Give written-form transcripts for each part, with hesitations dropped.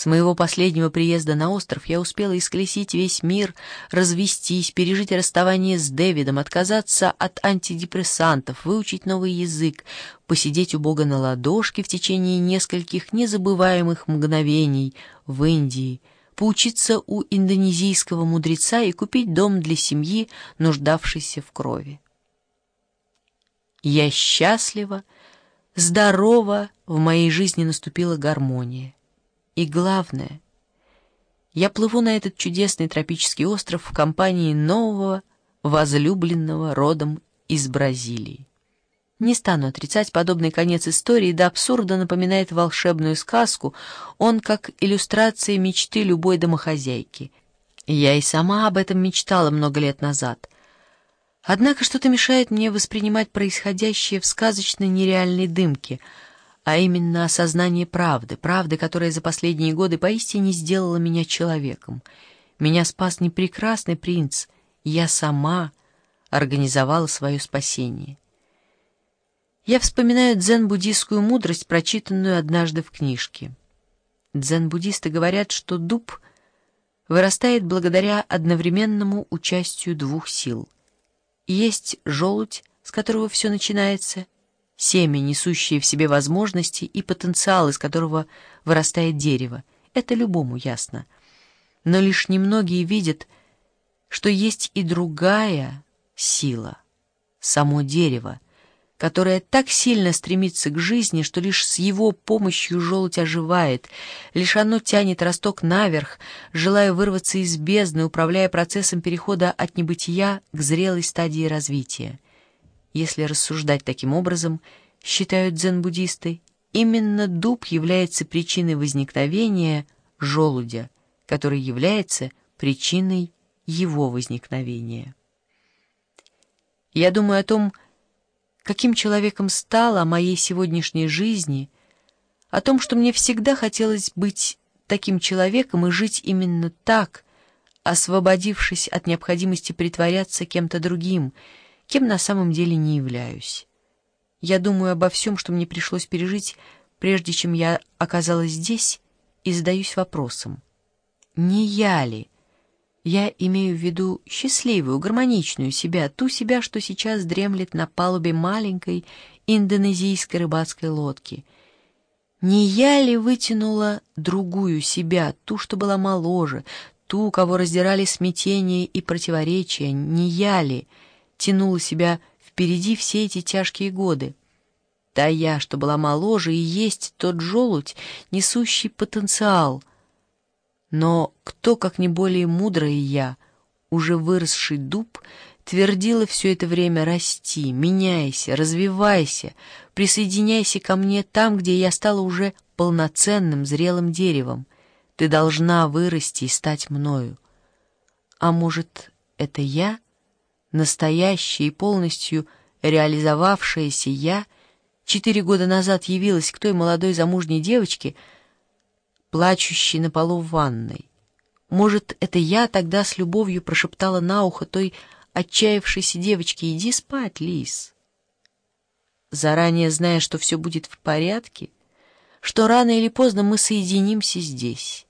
С моего последнего приезда на остров я успела исколесить весь мир, развестись, пережить расставание с Дэвидом, отказаться от антидепрессантов, выучить новый язык, посидеть у Бога на ладошке в течение нескольких незабываемых мгновений в Индии, поучиться у индонезийского мудреца и купить дом для семьи, нуждавшейся в крови. Я счастлива, здорова, в моей жизни наступила гармония. И главное, я плыву на этот чудесный тропический остров в компании нового, возлюбленного родом из Бразилии. Не стану отрицать, подобный конец истории до абсурда напоминает волшебную сказку, он как иллюстрация мечты любой домохозяйки. Я и сама об этом мечтала много лет назад. Однако что-то мешает мне воспринимать происходящее в сказочной нереальной дымке, а именно осознание правды, которая за последние годы поистине сделала меня человеком. Меня спас не прекрасный принц, я сама организовала свое спасение. Я вспоминаю дзен-буддистскую мудрость, прочитанную однажды в книжке. Дзен-буддисты говорят, что дуб вырастает благодаря одновременному участию двух сил. Есть желудь, с которого все начинается, семя, несущее в себе возможности, и потенциал, из которого вырастает дерево. Это любому ясно. Но лишь немногие видят, что есть и другая сила, само дерево, которое так сильно стремится к жизни, что лишь с его помощью желудь оживает, лишь оно тянет росток наверх, желая вырваться из бездны, управляя процессом перехода от небытия к зрелой стадии развития. Если рассуждать таким образом, считают дзен-буддисты, именно дуб является причиной возникновения желудя, который является причиной его возникновения. Я думаю о том, каким человеком стала, о моей сегодняшней жизни, о том, что мне всегда хотелось быть таким человеком и жить именно так, освободившись от необходимости притворяться кем-то другим, кем на самом деле не являюсь. Я думаю обо всем, что мне пришлось пережить, прежде чем я оказалась здесь, и задаюсь вопросом: не я ли? Я имею в виду счастливую, гармоничную себя, ту себя, что сейчас дремлет на палубе маленькой индонезийской рыбацкой лодки. Не я ли вытянула другую себя, ту, что была моложе, ту, кого раздирали смятения и противоречия? Не я ли тянула себя впереди все эти тяжкие годы? Та я, что была моложе, и есть тот желудь, несущий потенциал. Но кто, как не более мудрая я, уже выросший дуб, твердила все это время: расти, меняйся, развивайся, присоединяйся ко мне там, где я стала уже полноценным зрелым деревом. Ты должна вырасти и стать мною. А может, это я, настоящая и полностью реализовавшаяся я, 4 года назад явилась к той молодой замужней девочке, плачущей на полу в ванной? Может, это я тогда с любовью прошептала на ухо той отчаявшейся девочке: «Иди спать, Лиз», заранее зная, что все будет в порядке, что рано или поздно мы соединимся здесь,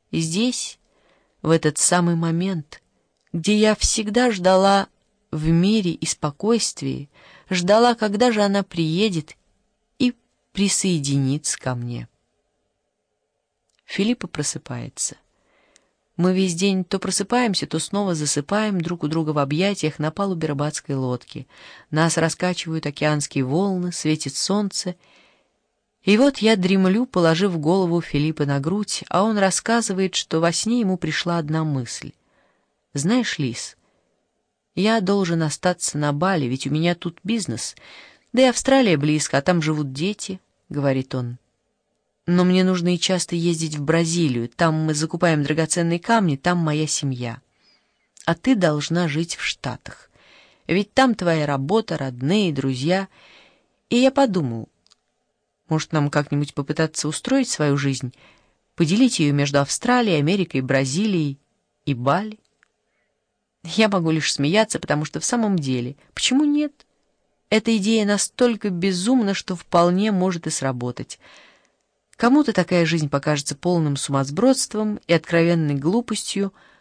в этот самый момент, где я всегда ждала в мире и спокойствии, ждала, когда же она приедет и присоединится ко мне. Филиппа просыпается. Мы весь день то просыпаемся, то снова засыпаем друг у друга в объятиях на палубе рыбацкой лодки. Нас раскачивают океанские волны, светит солнце. И вот я дремлю, положив голову Филиппа на грудь, а он рассказывает, что во сне ему пришла одна мысль. «Знаешь, Лиз, я должен остаться на Бали, ведь у меня тут бизнес. Да и Австралия близко, а там живут дети», — говорит он. «Но мне нужно и часто ездить в Бразилию. Там мы закупаем драгоценные камни, там моя семья. А ты должна жить в Штатах. Ведь там твоя работа, родные, друзья». И я подумал, может, нам как-нибудь попытаться устроить свою жизнь, поделить ее между Австралией, Америкой, Бразилией и Бали? Я могу лишь смеяться, потому что в самом деле, почему нет? Эта идея настолько безумна, что вполне может и сработать. Кому-то такая жизнь покажется полным сумасбродством и откровенной глупостью,